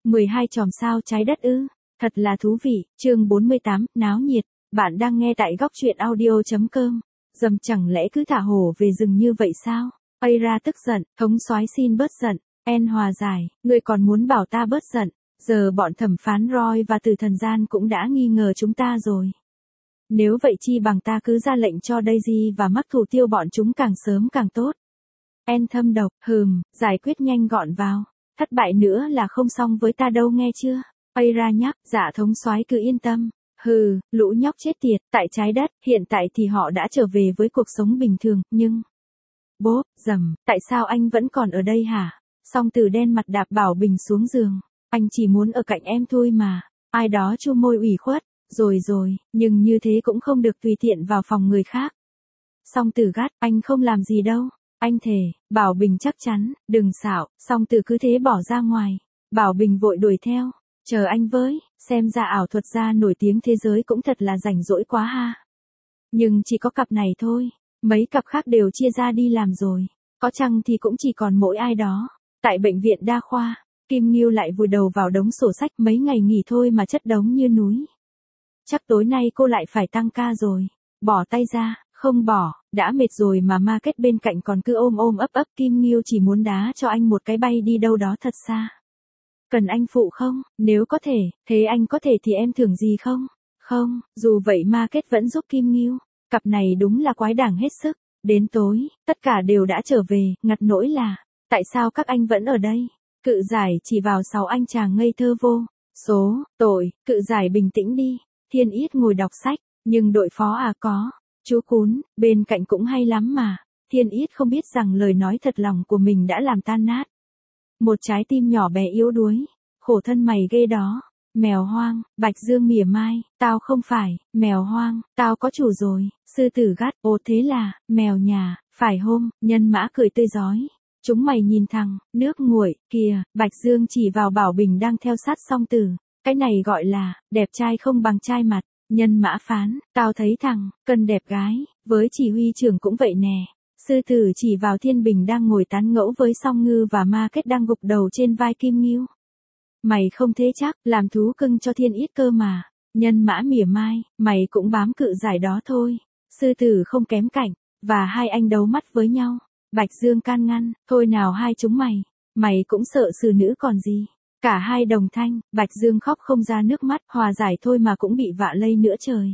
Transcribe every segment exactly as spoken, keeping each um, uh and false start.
mười hai chòm sao trái đất ư? Thật là thú vị. Chương bốn mươi tám, náo nhiệt. Bạn đang nghe tại góc truyện audio chấm com. Dầm chẳng lẽ cứ thả hổ về rừng như vậy sao? Aira tức giận, thống soái xin bớt giận. En hòa giải, ngươi còn muốn bảo ta bớt giận. Giờ bọn thẩm phán Roy và từ thần gian cũng đã nghi ngờ chúng ta rồi. Nếu vậy chi bằng ta cứ ra lệnh cho Daisy và mắc thủ tiêu bọn chúng càng sớm càng tốt. En thâm độc, hừm, giải quyết nhanh gọn vào. Thất bại nữa là không xong với ta đâu nghe chưa? Aira nhắc, dạ thống soái cứ yên tâm. Hừ, lũ nhóc chết tiệt, tại trái đất, hiện tại thì họ đã trở về với cuộc sống bình thường, nhưng... Bốp, dầm, tại sao anh vẫn còn ở đây hả? Song Tử đen mặt đạp Bảo Bình xuống giường. Anh chỉ muốn ở cạnh em thôi mà. Ai đó chu môi ủy khuất. Rồi rồi, nhưng như thế cũng không được tùy tiện vào phòng người khác. Song Tử gắt, anh không làm gì đâu. Anh thề, Bảo Bình chắc chắn, đừng xạo. Song Tử cứ thế bỏ ra ngoài. Bảo Bình vội đuổi theo. Chờ anh với, xem ra ảo thuật gia nổi tiếng thế giới cũng thật là rảnh rỗi quá ha. Nhưng chỉ có cặp này thôi. Mấy cặp khác đều chia ra đi làm rồi. Có chăng thì cũng chỉ còn mỗi ai đó. Tại bệnh viện đa khoa, Kim Nghiêu lại vùi đầu vào đống sổ sách, mấy ngày nghỉ thôi mà chất đống như núi. Chắc tối nay cô lại phải tăng ca rồi. Bỏ tay ra, không bỏ, đã mệt rồi mà Market bên cạnh còn cứ ôm ôm ấp ấp. Kim Nghiêu chỉ muốn đá cho anh một cái bay đi đâu đó thật xa. Cần anh phụ không? Nếu có thể, thế anh có thể thì em thưởng gì không? Không, dù vậy Market vẫn giúp Kim Nghiêu. Cặp này đúng là quái đản hết sức. Đến tối, tất cả đều đã trở về, ngặt nỗi là, tại sao các anh vẫn ở đây? Cự giải chỉ vào sáu anh chàng ngây thơ vô số, tội, cự giải bình tĩnh đi. Thiên Yết ngồi đọc sách, nhưng đội phó à có, chú Cún, bên cạnh cũng hay lắm mà. Thiên Yết không biết rằng lời nói thật lòng của mình đã làm tan nát một trái tim nhỏ bé yếu đuối. Khổ thân mày ghê đó. Mèo hoang, Bạch Dương mỉa mai, tao không phải, mèo hoang, tao có chủ rồi. Sư Tử gắt, ồ thế là, mèo nhà, phải hôm, Nhân Mã cười tươi rói. Chúng mày nhìn thằng, nước nguội, kìa, Bạch Dương chỉ vào Bảo Bình đang theo sát Song Tử. Cái này gọi là, đẹp trai không bằng trai mặt. Nhân Mã phán, tao thấy thằng, cần đẹp gái, với chỉ huy trưởng cũng vậy nè. Sư Tử chỉ vào Thiên Bình đang ngồi tán ngẫu với Song Ngư và Market đang gục đầu trên vai Kim Nghiêu. Mày không thế chắc, làm thú cưng cho Thiên Yết cơ mà. Nhân Mã mỉa mai, mày cũng bám cự giải đó thôi. Sư Tử không kém cạnh, và hai anh đấu mắt với nhau. Bạch Dương can ngăn, thôi nào hai chúng mày, mày cũng sợ xử nữ còn gì. Cả hai đồng thanh, Bạch Dương khóc không ra nước mắt, hòa giải thôi mà cũng bị vạ lây nữa trời.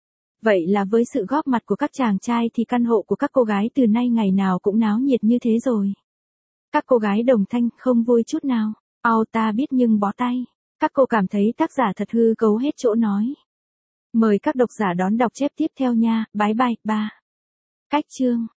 Vậy là với sự góp mặt của các chàng trai thì căn hộ của các cô gái từ nay ngày nào cũng náo nhiệt như thế rồi. Các cô gái đồng thanh không vui chút nào. Ao ta biết nhưng bó tay. Các cô cảm thấy tác giả thật hư cấu hết chỗ nói. Mời các độc giả đón đọc chép tiếp theo nha. Bye bye. ba. Cách chương.